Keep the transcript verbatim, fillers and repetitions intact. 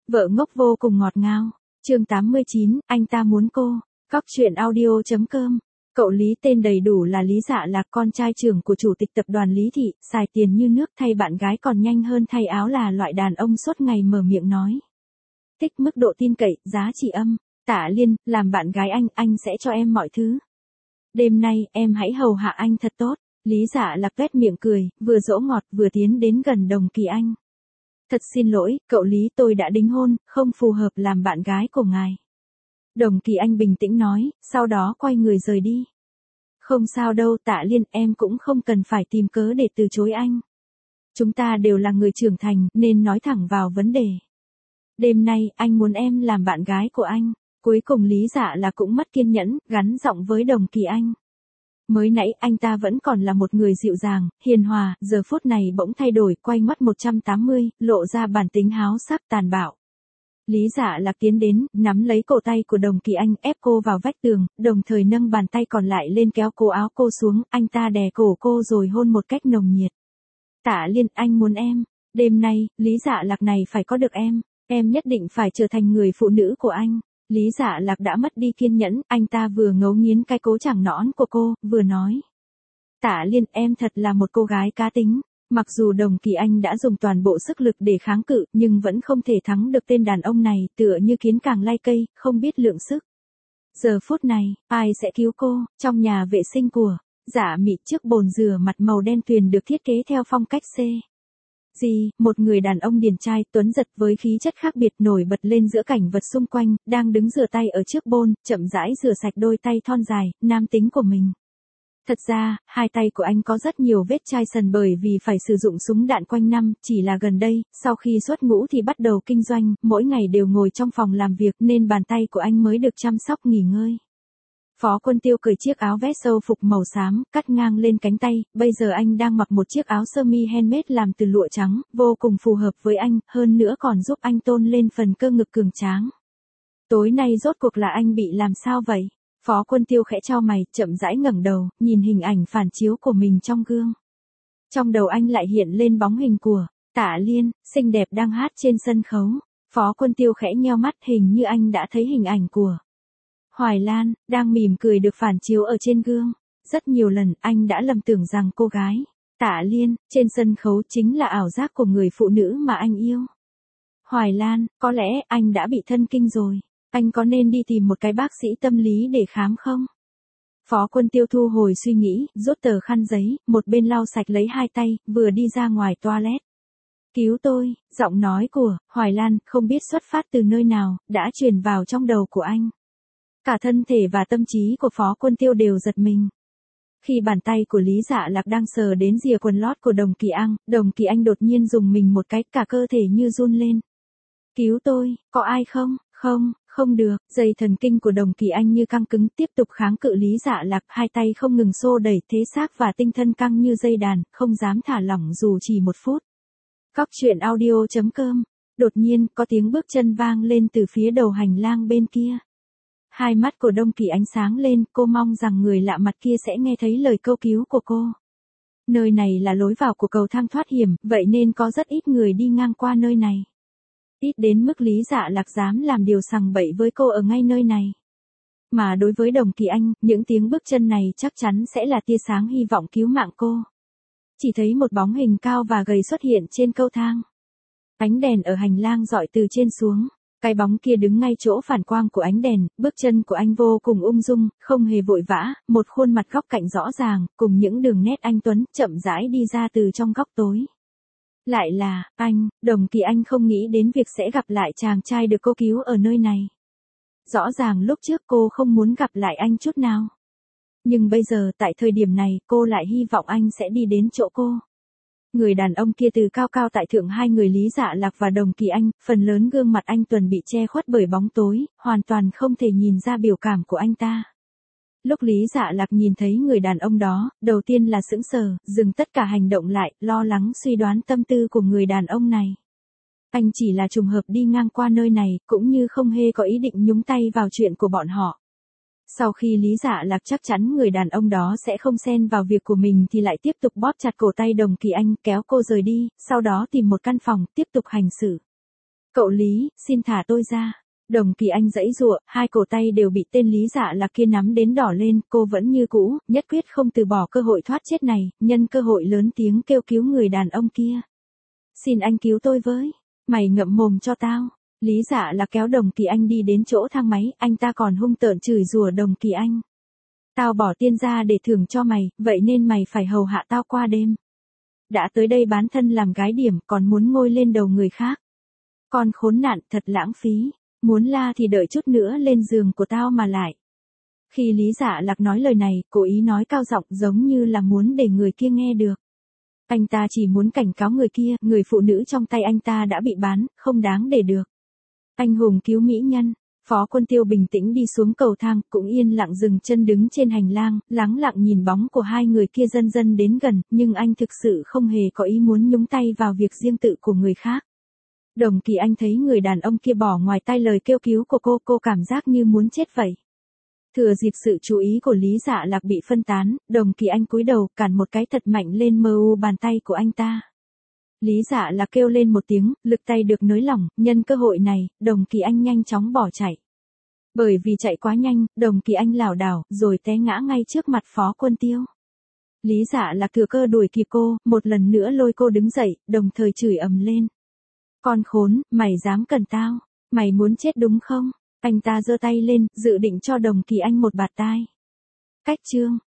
Vợ ngốc vô cùng ngọt ngào. Chương tám mươi chín, anh ta muốn cô. Cóc truyện audio.com. Cậu Lý tên đầy đủ là Lý Dạ Lạc, con trai trưởng của chủ tịch tập đoàn Lý Thị, xài tiền như nước, thay bạn gái còn nhanh hơn thay áo, là loại đàn ông suốt ngày mở miệng nói. Thích mức độ tin cậy, giá trị âm. Tạ Liên, làm bạn gái anh, anh sẽ cho em mọi thứ. Đêm nay, em hãy hầu hạ anh thật tốt. Lý Dạ Lạc tuét miệng cười, vừa dỗ ngọt vừa tiến đến gần Đồng Kỳ Anh. Thật xin lỗi, cậu Lý, tôi đã đính hôn, không phù hợp làm bạn gái của ngài. Đồng Kỳ Anh bình tĩnh nói, sau đó quay người rời đi. Không sao đâu Tạ Liên, em cũng không cần phải tìm cớ để từ chối anh. Chúng ta đều là người trưởng thành, nên nói thẳng vào vấn đề. Đêm nay, anh muốn em làm bạn gái của anh. Cuối cùng Lý Dạ Lạc cũng mất kiên nhẫn, gắn giọng với Đồng Kỳ Anh. Mới nãy anh ta vẫn còn là một người dịu dàng, hiền hòa, giờ phút này bỗng thay đổi, quay mắt một trăm tám mươi, lộ ra bản tính háo sắc tàn bạo. Lý Dạ Lạc tiến đến, nắm lấy cổ tay của Đồng Kỳ Anh, ép cô vào vách tường, đồng thời nâng bàn tay còn lại lên kéo cổ áo cô xuống, anh ta đè cổ cô rồi hôn một cách nồng nhiệt. Tạ Liên, anh muốn em. Đêm nay, Lý Dạ Lạc này phải có được em. Em nhất định phải trở thành người phụ nữ của anh. Lý Dạ Lạc đã mất đi kiên nhẫn, anh ta vừa ngấu nghiến cái cố chẳng nõn của cô, vừa nói. Tạ Liên, em thật là một cô gái cá tính. Mặc dù Đồng Kỳ Anh đã dùng toàn bộ sức lực để kháng cự, nhưng vẫn không thể thắng được tên đàn ông này, tựa như kiến càng lay cây, không biết lượng sức. Giờ phút này, ai sẽ cứu cô? Trong nhà vệ sinh của Dạ Mị, chiếc bồn rửa mặt màu đen tuyền được thiết kế theo phong cách C. Gì, một người đàn ông điển trai, tuấn giật với khí chất khác biệt nổi bật lên giữa cảnh vật xung quanh, đang đứng rửa tay ở trước bồn, chậm rãi rửa sạch đôi tay thon dài, nam tính của mình. Thật ra, hai tay của anh có rất nhiều vết chai sần bởi vì phải sử dụng súng đạn quanh năm, chỉ là gần đây, sau khi xuất ngũ thì bắt đầu kinh doanh, mỗi ngày đều ngồi trong phòng làm việc nên bàn tay của anh mới được chăm sóc nghỉ ngơi. Phó Quân Tiêu cởi chiếc áo vest sâu phục màu xám, cắt ngang lên cánh tay, bây giờ anh đang mặc một chiếc áo sơ mi handmade làm từ lụa trắng, vô cùng phù hợp với anh, hơn nữa còn giúp anh tôn lên phần cơ ngực cường tráng. Tối nay rốt cuộc là anh bị làm sao vậy? Phó Quân Tiêu khẽ chau mày, chậm rãi ngẩng đầu, nhìn hình ảnh phản chiếu của mình trong gương. Trong đầu anh lại hiện lên bóng hình của Tạ Liên, xinh đẹp đang hát trên sân khấu. Phó Quân Tiêu khẽ nheo mắt, hình như anh đã thấy hình ảnh của Hoài Lan, đang mỉm cười được phản chiếu ở trên gương. Rất nhiều lần, anh đã lầm tưởng rằng cô gái Tạ Liên, trên sân khấu chính là ảo giác của người phụ nữ mà anh yêu. Hoài Lan, có lẽ anh đã bị thân kinh rồi. Anh có nên đi tìm một cái bác sĩ tâm lý để khám không? Phó Quân Tiêu thu hồi suy nghĩ, rút tờ khăn giấy, một bên lau sạch lấy hai tay, vừa đi ra ngoài toilet. Cứu tôi, giọng nói của Hoài Lan, không biết xuất phát từ nơi nào, đã truyền vào trong đầu của anh. Cả thân thể và tâm trí của Phó Quân Tiêu đều giật mình. Khi bàn tay của Lý Dạ Lạc đang sờ đến rìa quần lót của Đồng Kỳ Anh, Đồng Kỳ Anh đột nhiên dùng mình một cái, cả cơ thể như run lên. Cứu tôi, có ai không? Không, không được, dây thần kinh của Đồng Kỳ Anh như căng cứng, tiếp tục kháng cự Lý Dạ Lạc, hai tay không ngừng xô đẩy, thế xác và tinh thần căng như dây đàn, không dám thả lỏng dù chỉ một phút. Cóc truyện audio.com. Đột nhiên, có tiếng bước chân vang lên từ phía đầu hành lang bên kia. Hai mắt của Đồng Kỳ Anh sáng lên, cô mong rằng người lạ mặt kia sẽ nghe thấy lời câu cứu của cô. Nơi này là lối vào của cầu thang thoát hiểm, vậy nên có rất ít người đi ngang qua nơi này. Ít đến mức Lý Dạ Lạc dám làm điều sằng bậy với cô ở ngay nơi này. Mà đối với Đồng Kỳ Anh, những tiếng bước chân này chắc chắn sẽ là tia sáng hy vọng cứu mạng cô. Chỉ thấy một bóng hình cao và gầy xuất hiện trên cầu thang. Ánh đèn ở hành lang rọi từ trên xuống. Cái bóng kia đứng ngay chỗ phản quang của ánh đèn, bước chân của anh vô cùng ung dung, không hề vội vã, một khuôn mặt góc cạnh rõ ràng, cùng những đường nét anh tuấn, chậm rãi đi ra từ trong góc tối. Lại là, anh, Đồng Kỳ Anh không nghĩ đến việc sẽ gặp lại chàng trai được cô cứu ở nơi này. Rõ ràng lúc trước cô không muốn gặp lại anh chút nào. Nhưng bây giờ tại thời điểm này cô lại hy vọng anh sẽ đi đến chỗ cô. Người đàn ông kia từ cao cao tại thượng hai người Lý Dạ Lạc và Đồng Kỳ Anh, phần lớn gương mặt anh Tuần bị che khuất bởi bóng tối, hoàn toàn không thể nhìn ra biểu cảm của anh ta. Lúc Lý Dạ Lạc nhìn thấy người đàn ông đó, đầu tiên là sững sờ, dừng tất cả hành động lại, lo lắng suy đoán tâm tư của người đàn ông này. Anh chỉ là trùng hợp đi ngang qua nơi này, cũng như không hề có ý định nhúng tay vào chuyện của bọn họ. Sau khi Lý Dạ Lạc chắc chắn người đàn ông đó sẽ không xen vào việc của mình thì lại tiếp tục bóp chặt cổ tay Đồng Kỳ Anh, kéo cô rời đi, sau đó tìm một căn phòng, tiếp tục hành xử. Cậu Lý, xin thả tôi ra. Đồng Kỳ Anh giãy giụa, hai cổ tay đều bị tên Lý Dạ Lạc kia nắm đến đỏ lên, cô vẫn như cũ, nhất quyết không từ bỏ cơ hội thoát chết này, nhân cơ hội lớn tiếng kêu cứu người đàn ông kia. Xin anh cứu tôi với, mày ngậm mồm cho tao. Lý Dạ Lạc kéo Đồng Kỳ Anh đi đến chỗ thang máy, anh ta còn hung tợn chửi rủa Đồng Kỳ Anh. Tao bỏ tiền ra để thưởng cho mày, vậy nên mày phải hầu hạ tao qua đêm. Đã tới đây bán thân làm gái điểm, còn muốn ngôi lên đầu người khác. Con khốn nạn, thật lãng phí. Muốn la thì đợi chút nữa lên giường của tao mà lại. Khi Lý Dạ Lạc nói lời này, cố ý nói cao giọng giống như là muốn để người kia nghe được. Anh ta chỉ muốn cảnh cáo người kia, người phụ nữ trong tay anh ta đã bị bán, không đáng để được. Anh hùng cứu mỹ nhân. Phó Quân Tiêu bình tĩnh đi xuống cầu thang, cũng yên lặng dừng chân đứng trên hành lang, lắng lặng nhìn bóng của hai người kia dần dần đến gần, nhưng anh thực sự không hề có ý muốn nhúng tay vào việc riêng tự của người khác. Đồng Kỳ Anh thấy người đàn ông kia bỏ ngoài tai lời kêu cứu của cô, cô cảm giác như muốn chết vậy. Thừa dịp sự chú ý của Lý Dạ Lạc bị phân tán, Đồng Kỳ Anh cúi đầu cản một cái thật mạnh lên mờ u bàn tay của anh ta. Lý Dạ Lạc kêu lên một tiếng, lực tay được nới lỏng, nhân cơ hội này, Đồng Kỳ Anh nhanh chóng bỏ chạy. Bởi vì chạy quá nhanh, Đồng Kỳ Anh lảo đảo, rồi té ngã ngay trước mặt Phó Quân Tiêu. Lý Dạ Lạc thừa cơ đuổi kịp cô, một lần nữa lôi cô đứng dậy, đồng thời chửi ầm lên. Con khốn, mày dám cần tao, mày muốn chết đúng không? Anh ta giơ tay lên, dự định cho Đồng Kỳ Anh một bạt tai. Cách chương